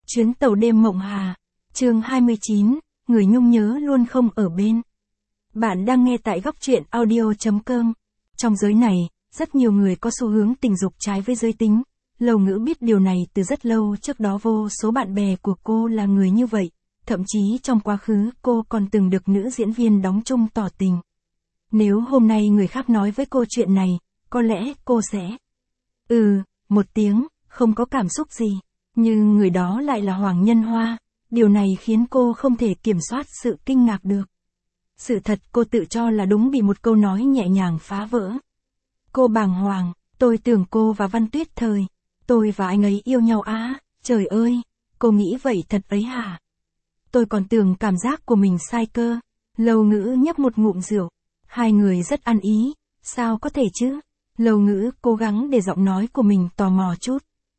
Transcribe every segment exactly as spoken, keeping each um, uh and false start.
Chuyến tàu đêm mộng hà, chương hai mươi chín, người nhung nhớ luôn không ở bên. Bạn đang nghe tại góc truyện audio chấm com. Trong giới này, rất nhiều người có xu hướng tình dục trái với giới tính. Lâu Ngữ biết điều này từ rất lâu, trước đó vô số bạn bè của cô là người như vậy. Thậm chí trong quá khứ cô còn từng được nữ diễn viên đóng chung tỏ tình. Nếu hôm nay người khác nói với cô chuyện này, có lẽ cô sẽ Ừ, một tiếng, không có cảm xúc gì. Nhưng người đó lại là Hoàng Nhân Hoa, điều này khiến cô không thể kiểm soát sự kinh ngạc được. Sự thật cô tự cho là đúng bị một câu nói nhẹ nhàng phá vỡ. Cô bàng hoàng, tôi tưởng cô và Văn Tuyết Thời, tôi và anh ấy yêu nhau á, trời ơi, cô nghĩ vậy thật ấy hả? Tôi còn tưởng cảm giác của mình sai cơ. Lâu Ngữ nhấp một ngụm rượu, hai người rất ăn ý, sao có thể chứ? Lâu Ngữ cố gắng để giọng nói của mình tò mò chút.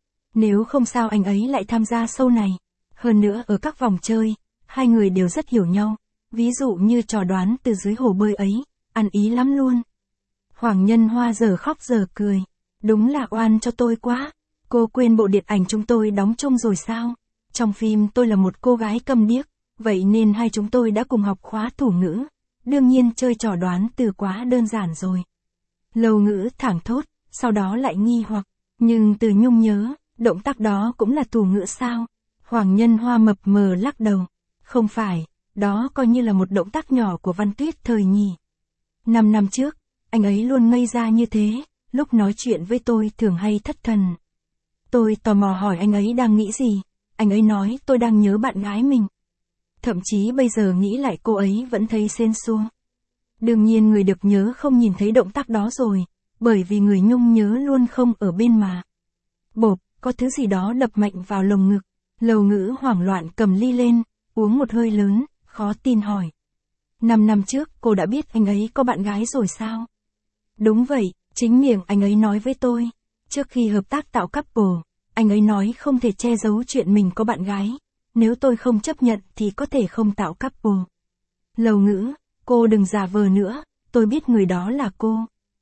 Nếu không sao anh ấy lại tham gia show này. Hơn nữa ở các vòng chơi, hai người đều rất hiểu nhau. Ví dụ như trò đoán từ dưới hồ bơi ấy, ăn ý lắm luôn. Hoàng Nhân Hoa giờ khóc giờ cười. Đúng là oan cho tôi quá. Cô quên bộ điện ảnh chúng tôi đóng chung rồi sao? Trong phim tôi là một cô gái câm điếc, vậy nên hai chúng tôi đã cùng học khóa thủ ngữ. Đương nhiên chơi trò đoán từ quá đơn giản rồi. Lâu Ngữ thảng thốt, sau đó lại nghi hoặc. Nhưng từ nhung nhớ, động tác đó cũng là thủ ngữ sao? Hoàng Nhân Hoa mập mờ lắc đầu. Không phải, đó coi như là một động tác nhỏ của Văn Tuyết Thời nhỉ. Năm năm trước, anh ấy luôn ngây ra như thế, lúc nói chuyện với tôi thường hay thất thần. Tôi tò mò hỏi anh ấy đang nghĩ gì, anh ấy nói tôi đang nhớ bạn gái mình. Thậm chí bây giờ nghĩ lại cô ấy vẫn thấy sến xua. Đương nhiên người được nhớ không nhìn thấy động tác đó rồi, bởi vì người nhung nhớ luôn không ở bên mà. Bộp, có thứ gì đó đập mạnh vào lồng ngực. Lâu Ngữ hoảng loạn cầm ly lên, uống một hơi lớn, khó tin hỏi. Năm năm trước cô đã biết anh ấy có bạn gái rồi sao? Đúng vậy, chính miệng anh ấy nói với tôi. Trước khi hợp tác tạo couple, anh ấy nói không thể che giấu chuyện mình có bạn gái. Nếu tôi không chấp nhận thì có thể không tạo couple. Lâu Ngữ, cô đừng giả vờ nữa, tôi biết người đó là cô.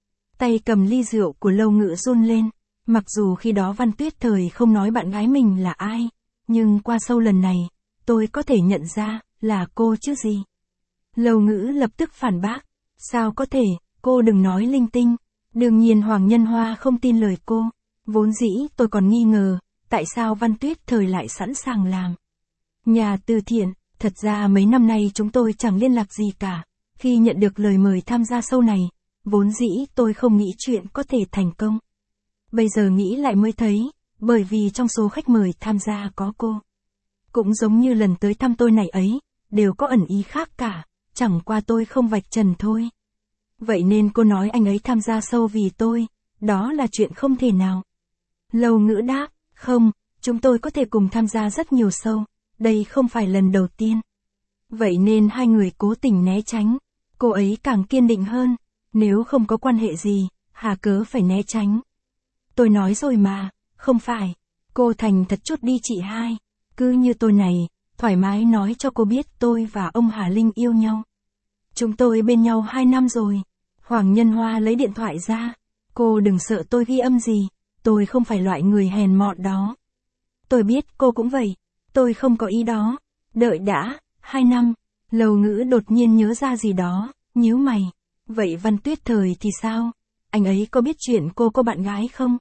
Tay cầm ly rượu của Lâu Ngữ run lên. Mặc dù khi đó Văn Tuyết Thời không nói bạn gái mình là ai, nhưng qua show lần này, tôi có thể nhận ra, là cô chứ gì. Lâu Ngữ lập tức phản bác, sao có thể, cô đừng nói linh tinh. Đương nhiên Hoàng Nhân Hoa không tin lời cô, vốn dĩ tôi còn nghi ngờ, tại sao Văn Tuyết Thời lại sẵn sàng làm nhà từ thiện. Thật ra mấy năm nay chúng tôi chẳng liên lạc gì cả, khi nhận được lời mời tham gia show này, vốn dĩ tôi không nghĩ chuyện có thể thành công. Bây giờ nghĩ lại mới thấy, bởi vì trong số khách mời tham gia có cô. Cũng giống như lần tới thăm tôi này ấy, đều có ẩn ý khác cả, chẳng qua tôi không vạch trần thôi. Vậy nên cô nói anh ấy tham gia show vì tôi, đó là chuyện không thể nào. Lâu Ngữ đáp, không, chúng tôi có thể cùng tham gia rất nhiều show, đây không phải lần đầu tiên. Vậy nên hai người cố tình né tránh, cô ấy càng kiên định hơn, nếu không có quan hệ gì, hà cớ phải né tránh. Tôi nói rồi mà, không phải, cô thành thật chút đi chị hai, cứ như tôi này, thoải mái nói cho cô biết tôi và ông Hà Linh yêu nhau. Chúng tôi bên nhau hai năm rồi. Hoàng Nhân Hoa lấy điện thoại ra, cô đừng sợ tôi ghi âm gì, tôi không phải loại người hèn mọn đó. Tôi biết cô cũng vậy, tôi không có ý đó. Đợi đã, hai năm, Lâu Ngữ đột nhiên nhớ ra gì đó, nhíu mày. Vậy Văn Tuyết Thời thì sao? Anh ấy có biết chuyện cô có bạn gái không?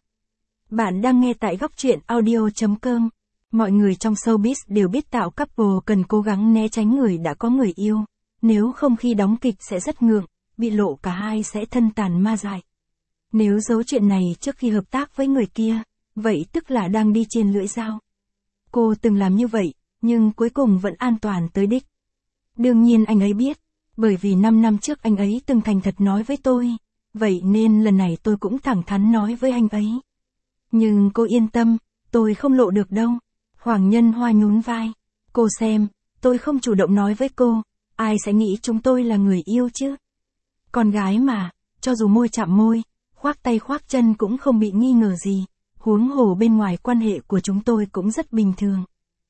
Bạn đang nghe tại góc truyện audio chấm com. Mọi người trong showbiz đều biết tạo couple cần cố gắng né tránh người đã có người yêu. Nếu không khi đóng kịch sẽ rất ngượng, bị lộ cả hai sẽ thân tàn ma dại. Nếu giấu chuyện này trước khi hợp tác với người kia, vậy tức là đang đi trên lưỡi dao. Cô từng làm như vậy, nhưng cuối cùng vẫn an toàn tới đích. Đương nhiên anh ấy biết, bởi vì năm năm trước anh ấy từng thành thật nói với tôi, vậy nên lần này tôi cũng thẳng thắn nói với anh ấy. Nhưng cô yên tâm, tôi không lộ được đâu. Hoàng Nhân Hoa nhún vai. Cô xem, tôi không chủ động nói với cô, ai sẽ nghĩ chúng tôi là người yêu chứ? Con gái mà, cho dù môi chạm môi, khoác tay khoác chân cũng không bị nghi ngờ gì, huống hồ bên ngoài quan hệ của chúng tôi cũng rất bình thường.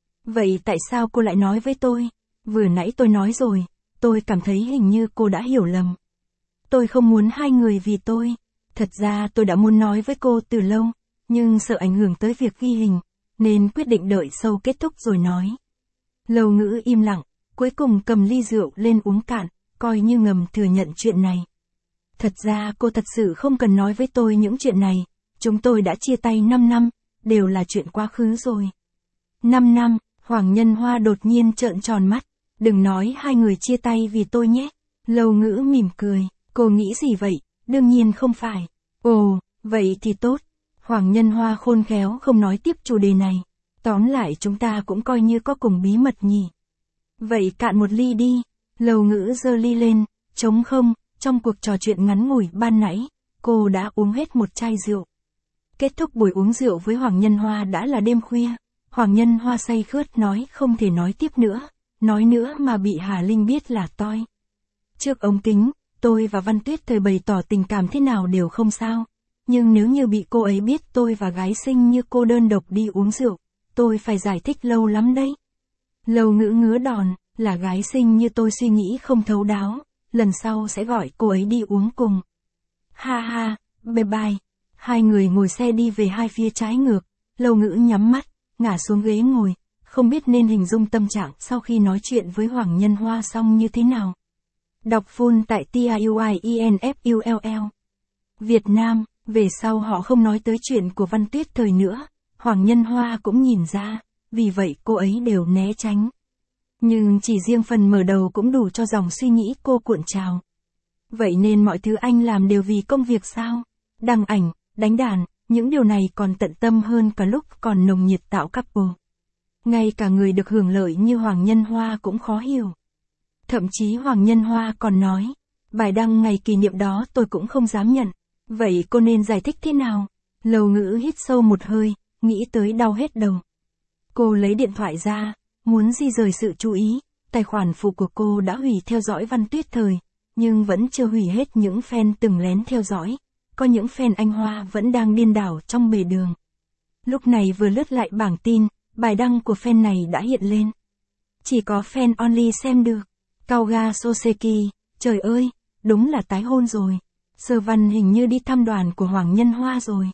Vậy tại sao cô lại nói với tôi? Vừa nãy tôi nói rồi, tôi cảm thấy hình như cô đã hiểu lầm. Tôi không muốn hai người vì tôi. Thật ra tôi đã muốn nói với cô từ lâu, nhưng sợ ảnh hưởng tới việc ghi hình. nên quyết định đợi show kết thúc rồi nói. Lâu Ngữ im lặng, cuối cùng cầm ly rượu lên uống cạn, coi như ngầm thừa nhận chuyện này. Thật ra cô thật sự không cần nói với tôi những chuyện này, chúng tôi đã chia tay năm năm, đều là chuyện quá khứ rồi. năm năm, Hoàng Nhân Hoa đột nhiên trợn tròn mắt, đừng nói hai người chia tay vì tôi nhé. Lâu Ngữ mỉm cười, cô nghĩ gì vậy, đương nhiên không phải. Ồ, vậy thì tốt. Hoàng Nhân Hoa khôn khéo không nói tiếp chủ đề này. Tóm lại chúng ta cũng coi như có cùng bí mật nhỉ. Vậy cạn một ly đi. Lâu Ngữ giơ ly lên, trống không, trong cuộc trò chuyện ngắn ngủi ban nãy, cô đã uống hết một chai rượu. Kết thúc buổi uống rượu với Hoàng Nhân Hoa đã là đêm khuya. Hoàng Nhân Hoa say khướt nói không thể nói tiếp nữa, nói nữa mà bị Hà Linh biết là toi. Trước ống kính, tôi và Văn Tuyết Thời bày tỏ tình cảm thế nào đều không sao. Nhưng nếu như bị cô ấy biết tôi và gái xinh như cô đơn độc đi uống rượu, tôi phải giải thích lâu lắm đấy. Lâu Ngữ ngứa đòn, là gái xinh như tôi suy nghĩ không thấu đáo, lần sau sẽ gọi cô ấy đi uống cùng. Ha ha, bye bye. Hai người ngồi xe đi về hai phía trái ngược, Lâu Ngữ nhắm mắt, ngả xuống ghế ngồi, không biết nên hình dung tâm trạng sau khi nói chuyện với Hoàng Nhân Hoa xong như thế nào. Đọc full tại T I U I E N F U L L. Việt Nam, về sau họ không nói tới chuyện của Văn Tuyết Thời nữa, Hoàng Nhân Hoa cũng nhìn ra, vì vậy cô ấy đều né tránh. Nhưng chỉ riêng phần mở đầu cũng đủ cho dòng suy nghĩ cô cuộn trào. Vậy nên mọi thứ anh làm đều vì công việc sao? Đăng ảnh, đánh đàn, những điều này còn tận tâm hơn cả lúc còn nồng nhiệt tạo couple. Ngay cả người được hưởng lợi như Hoàng Nhân Hoa cũng khó hiểu. Thậm chí Hoàng Nhân Hoa còn nói, bài đăng ngày kỷ niệm đó tôi cũng không dám nhận. Vậy cô nên giải thích thế nào? Lâu Ngữ hít sâu một hơi, nghĩ tới đau hết đầu. Cô lấy điện thoại ra, muốn di rời sự chú ý, tài khoản phụ của cô đã hủy theo dõi Văn Tuyết Thời, nhưng vẫn chưa hủy hết những fan từng lén theo dõi, có những fan anh Hoa vẫn đang điên đảo trong bề đường. Lúc này vừa lướt lại bảng tin, bài đăng của fan này đã hiện lên. Chỉ có fan only xem được. Kauga Soseki, trời ơi, đúng là tái hôn rồi. Sơ Văn hình như đi thăm đoàn của Hoàng Nhân Hoa rồi.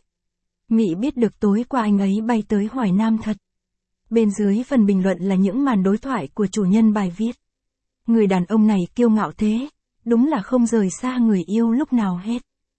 Mị biết được tối qua anh ấy bay tới Hoài Nam thật. Bên dưới phần bình luận là những màn đối thoại của chủ nhân bài viết. Người đàn ông này kiêu ngạo thế, đúng là không rời xa người yêu lúc nào hết.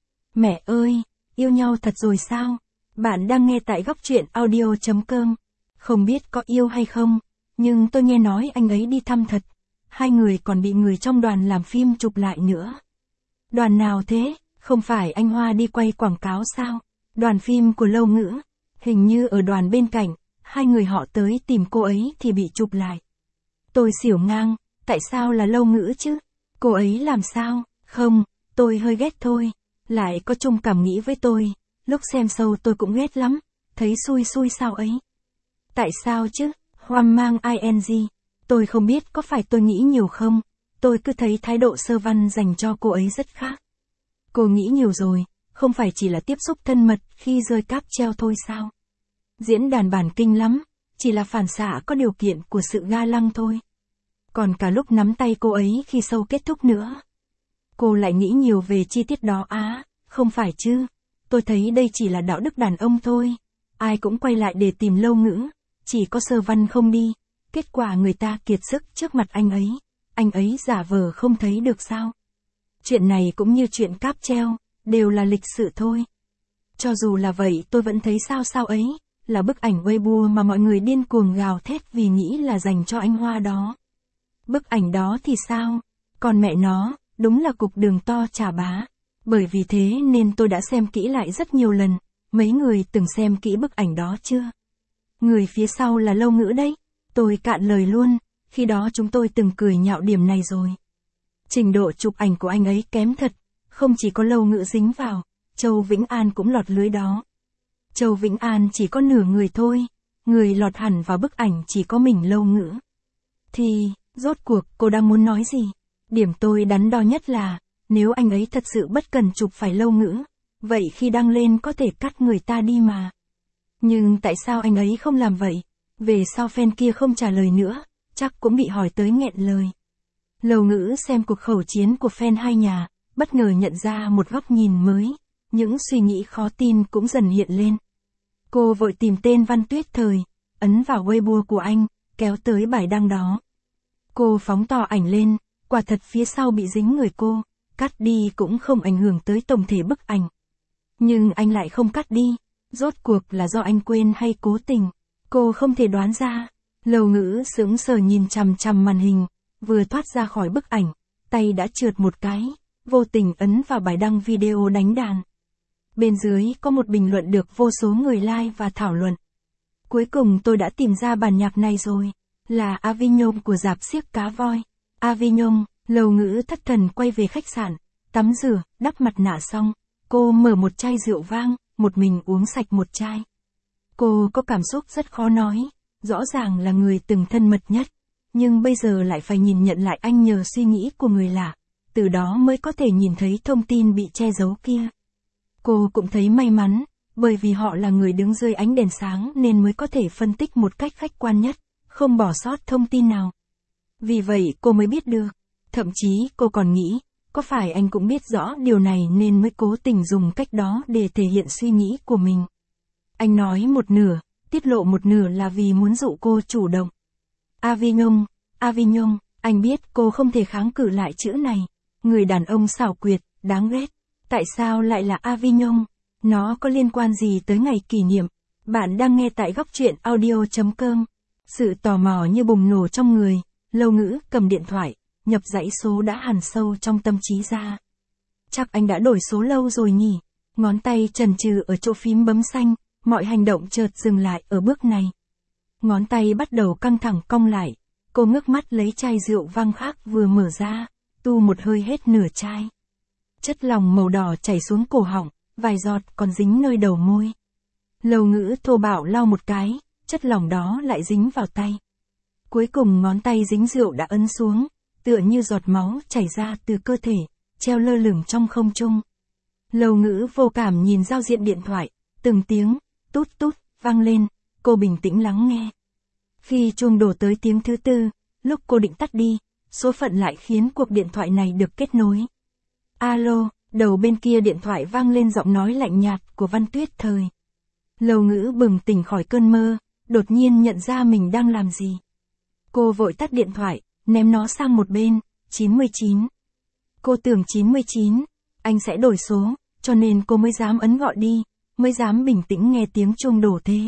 Mẹ ơi, yêu nhau thật rồi sao? Bạn đang nghe tại góc truyện audio chấm com. Không biết có yêu hay không, nhưng tôi nghe nói anh ấy đi thăm thật. Hai người còn bị người trong đoàn làm phim chụp lại nữa. Đoàn nào thế? Không phải anh Hoa đi quay quảng cáo sao? Đoàn phim của Lâu Ngữ. Hình như ở đoàn bên cạnh, hai người họ tới tìm cô ấy thì bị chụp lại. Tôi xỉu ngang, tại sao là Lâu Ngữ chứ? Cô ấy làm sao? Không, tôi hơi ghét thôi. Lại có chung cảm nghĩ với tôi. Lúc xem show tôi cũng ghét lắm. Thấy xui xui sao ấy? Tại sao chứ? Hoang mang ing. Tôi không biết có phải tôi nghĩ nhiều không? Tôi cứ thấy thái độ Sơ Văn dành cho cô ấy rất khác. Cô nghĩ nhiều rồi, không phải chỉ là tiếp xúc thân mật khi rơi cáp treo thôi sao? Diễn đàn bản kinh lắm, chỉ là phản xạ có điều kiện của sự ga lăng thôi. Còn cả lúc nắm tay cô ấy khi show kết thúc nữa. Cô lại nghĩ nhiều về chi tiết đó á, không phải chứ? Tôi thấy đây chỉ là đạo đức đàn ông thôi. Ai cũng quay lại để tìm Lâu Ngữ, chỉ có Sơ Văn không đi. Kết quả người ta kiệt sức trước mặt anh ấy. Anh ấy giả vờ không thấy được sao? Chuyện này cũng như chuyện cáp treo, đều là lịch sự thôi. Cho dù là vậy tôi vẫn thấy sao sao ấy, là bức ảnh Weibo mà mọi người điên cuồng gào thét vì nghĩ là dành cho anh Hoa đó. Bức ảnh đó thì sao? Còn mẹ nó, đúng là cục đường to chà bá. Bởi vì thế nên tôi đã xem kỹ lại rất nhiều lần, mấy người từng xem kỹ bức ảnh đó chưa? Người phía sau là Lâu Ngữ đấy. Tôi cạn lời luôn, khi đó chúng tôi từng cười nhạo điểm này rồi. Trình độ chụp ảnh của anh ấy kém thật, không chỉ có Lâu Ngữ dính vào, Châu Vĩnh An cũng lọt lưới đó. Châu Vĩnh An chỉ có nửa người thôi, người lọt hẳn vào bức ảnh chỉ có mình Lâu Ngữ. Thì, rốt cuộc cô đang muốn nói gì? Điểm tôi đắn đo nhất là, nếu anh ấy thật sự bất cần chụp phải Lâu Ngữ, vậy khi đăng lên có thể cắt người ta đi mà. Nhưng tại sao anh ấy không làm vậy? Về sau fan kia không trả lời nữa, chắc cũng bị hỏi tới nghẹn lời. Lâu Ngữ xem cuộc khẩu chiến của fan hai nhà, bất ngờ nhận ra một góc nhìn mới, những suy nghĩ khó tin cũng dần hiện lên. Cô vội tìm tên Văn Tuyết Thời, ấn vào Weibo của anh, kéo tới bài đăng đó. Cô phóng to ảnh lên, quả thật phía sau bị dính người cô, cắt đi cũng không ảnh hưởng tới tổng thể bức ảnh. Nhưng anh lại không cắt đi, rốt cuộc là do anh quên hay cố tình, cô không thể đoán ra. Lâu Ngữ sững sờ nhìn chằm chằm màn hình, vừa thoát ra khỏi bức ảnh, tay đã trượt một cái, vô tình ấn vào bài đăng video đánh đàn. Bên dưới có một bình luận được vô số người like và thảo luận. Cuối cùng tôi đã tìm ra bản nhạc này rồi, là Avignon của rạp xiếc cá voi. Avignon, Lâu Ngữ thất thần quay về khách sạn, tắm rửa, đắp mặt nạ xong, cô mở một chai rượu vang, một mình uống sạch một chai. Cô có cảm xúc rất khó nói, rõ ràng là người từng thân mật nhất, nhưng bây giờ lại phải nhìn nhận lại anh nhờ suy nghĩ của người lạ, từ đó mới có thể nhìn thấy thông tin bị che giấu kia. Cô cũng thấy may mắn, bởi vì họ là người đứng dưới ánh đèn sáng nên mới có thể phân tích một cách khách quan nhất, không bỏ sót thông tin nào. Vì vậy cô mới biết được, thậm chí cô còn nghĩ, có phải anh cũng biết rõ điều này nên mới cố tình dùng cách đó để thể hiện suy nghĩ của mình. Anh nói một nửa, tiết lộ một nửa là vì muốn dụ cô chủ động. Avignon, Avignon, anh biết cô không thể kháng cự lại chữ này. Người đàn ông xảo quyệt, đáng ghét. Tại sao lại là Avignon? Nó có liên quan gì tới ngày kỷ niệm? Bạn đang nghe tại góc truyện audio chấm com. Sự tò mò như bùng nổ trong người, Lâu Ngữ cầm điện thoại, nhập dãy số đã hằn sâu trong tâm trí ra. Chắc anh đã đổi số lâu rồi nhỉ? Ngón tay chần chừ ở chỗ phím bấm xanh, mọi hành động chợt dừng lại ở bước này. Ngón tay bắt đầu căng thẳng cong lại, cô ngước mắt lấy chai rượu vang khác vừa mở ra, tu một hơi hết nửa chai. Chất lỏng màu đỏ chảy xuống cổ họng, vài giọt còn dính nơi đầu môi. Lâu Ngữ thô bạo lau một cái, chất lỏng đó lại dính vào tay. Cuối cùng ngón tay dính rượu đã ấn xuống, tựa như giọt máu chảy ra từ cơ thể, treo lơ lửng trong không trung. Lâu Ngữ vô cảm nhìn giao diện điện thoại, từng tiếng, tút tút, vang lên, cô bình tĩnh lắng nghe. Khi chuông đổ tới tiếng thứ tư, lúc cô định tắt đi, số phận lại khiến cuộc điện thoại này được kết nối. Alo, đầu bên kia điện thoại vang lên giọng nói lạnh nhạt của Văn Tuyết Thời. Lâu Ngữ bừng tỉnh khỏi cơn mơ, đột nhiên nhận ra mình đang làm gì. Cô vội tắt điện thoại, ném nó sang một bên, chín mươi chín. Cô tưởng chín mươi chín, anh sẽ đổi số, cho nên cô mới dám ấn gọi đi, mới dám bình tĩnh nghe tiếng chuông đổ thế.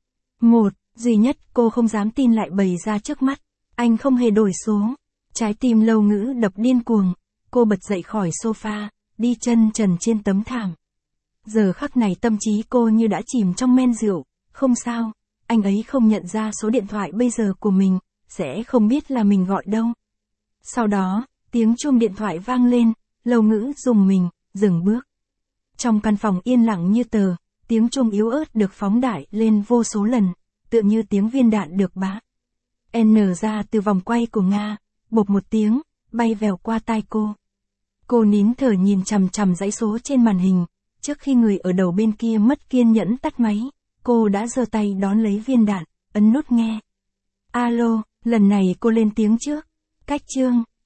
Một, duy nhất cô không dám tin lại bày ra trước mắt, anh không hề đổi số. Trái tim Lâu Ngữ đập điên cuồng, cô bật dậy khỏi sofa, đi chân trần trên tấm thảm. Giờ khắc này tâm trí cô như đã chìm trong men rượu, không sao, anh ấy không nhận ra số điện thoại bây giờ của mình, sẽ không biết là mình gọi đâu. Sau đó, tiếng chuông điện thoại vang lên, Lâu Ngữ rùng mình, dừng bước. Trong căn phòng yên lặng như tờ, tiếng chuông yếu ớt được phóng đại lên vô số lần, tựa như tiếng viên đạn được bá. N ra từ vòng quay của Nga, bộp một tiếng, bay vèo qua tai cô. Cô nín thở nhìn chằm chằm dãy số trên màn hình, trước khi người ở đầu bên kia mất kiên nhẫn tắt máy, cô đã giơ tay đón lấy viên đạn, ấn nút nghe. Alo, lần này cô lên tiếng trước. Cách chương,